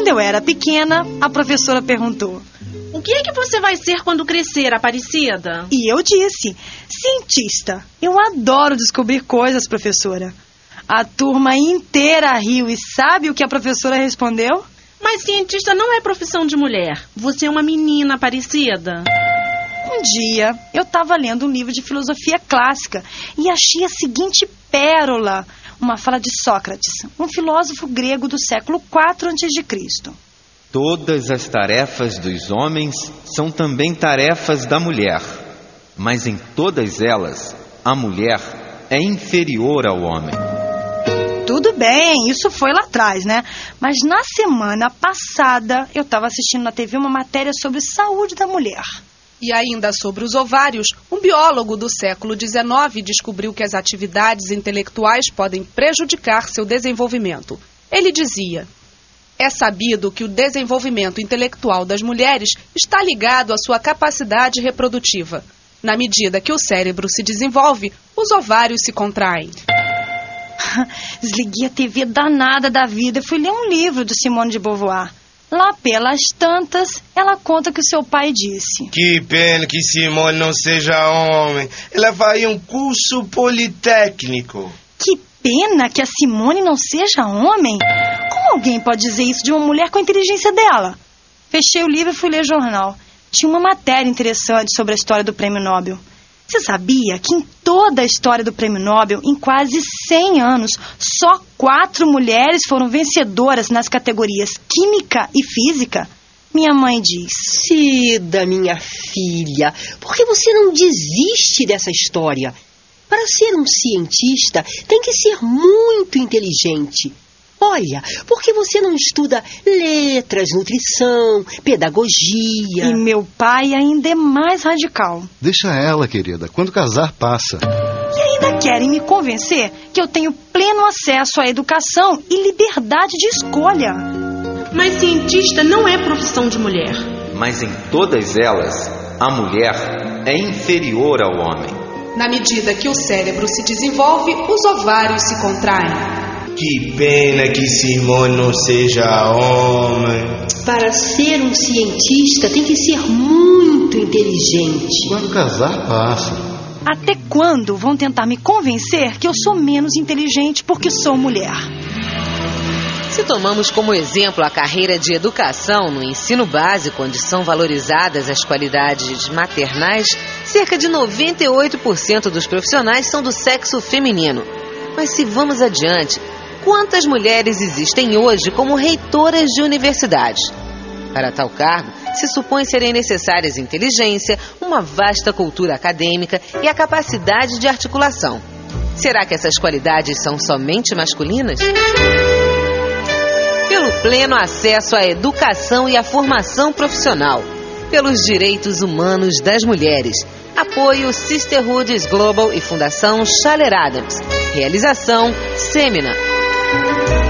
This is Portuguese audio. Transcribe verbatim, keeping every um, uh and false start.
Quando eu era pequena, a professora perguntou: o que é que você vai ser quando crescer, Aparecida? E eu disse: cientista. Eu adoro descobrir coisas, professora. A turma inteira riu e sabe o que a professora respondeu? Mas cientista não é profissão de mulher. Você é uma menina, Aparecida. Um dia, eu estava lendo um livro de filosofia clássica e achei a seguinte pérola. Uma fala de Sócrates, um filósofo grego do século quatro antes de Cristo. Todas as tarefas dos homens são também tarefas da mulher, mas em todas elas, a mulher é inferior ao homem. Tudo bem, isso foi lá atrás, né? Mas na semana passada, eu estava assistindo na T V uma matéria sobre saúde da mulher. E ainda sobre os ovários, um biólogo do século dezenove descobriu que as atividades intelectuais podem prejudicar seu desenvolvimento. Ele dizia: é sabido que o desenvolvimento intelectual das mulheres está ligado à sua capacidade reprodutiva. Na medida que o cérebro se desenvolve, os ovários se contraem. Desliguei a T V danada da vida e fui ler um livro de Simone de Beauvoir. Lá pelas tantas, ela conta que o seu pai disse: que pena que Simone não seja homem. Ela vai em um curso politécnico. Que pena que a Simone não seja homem? Como alguém pode dizer isso de uma mulher com a inteligência dela? Fechei o livro e fui ler jornal. Tinha uma matéria interessante sobre a história do Prêmio Nobel. Você sabia que em toda a história do Prêmio Nobel, em quase cem anos, só quatro mulheres foram vencedoras nas categorias Química e Física? Minha mãe diz: Cida, minha filha, por que você não desiste dessa história? Para ser um cientista, tem que ser muito inteligente. Olha, por que você não estuda letras, nutrição, pedagogia? E meu pai ainda é mais radical. Deixa ela, querida. Quando casar, passa. E ainda querem me convencer que eu tenho pleno acesso à educação e liberdade de escolha. Mas cientista não é profissão de mulher. Mas em todas elas, a mulher é inferior ao homem. Na medida que o cérebro se desenvolve, os ovários se contraem. Que pena que Simone não seja homem. Para ser um cientista, tem que ser muito inteligente. Quando casar, passa. Até quando vão tentar me convencer que eu sou menos inteligente porque sou mulher? Se tomamos como exemplo a carreira de educação no ensino básico, onde são valorizadas as qualidades maternais, cerca de noventa e oito por cento dos profissionais são do sexo feminino. Mas se vamos adiante, quantas mulheres existem hoje como reitoras de universidades? Para tal cargo, se supõe serem necessárias inteligência, uma vasta cultura acadêmica e a capacidade de articulação. Será que essas qualidades são somente masculinas? Pelo pleno acesso à educação e à formação profissional, pelos direitos humanos das mulheres. Apoio Sisterhoods Global e Fundação Schaller Adams. Realização Semina.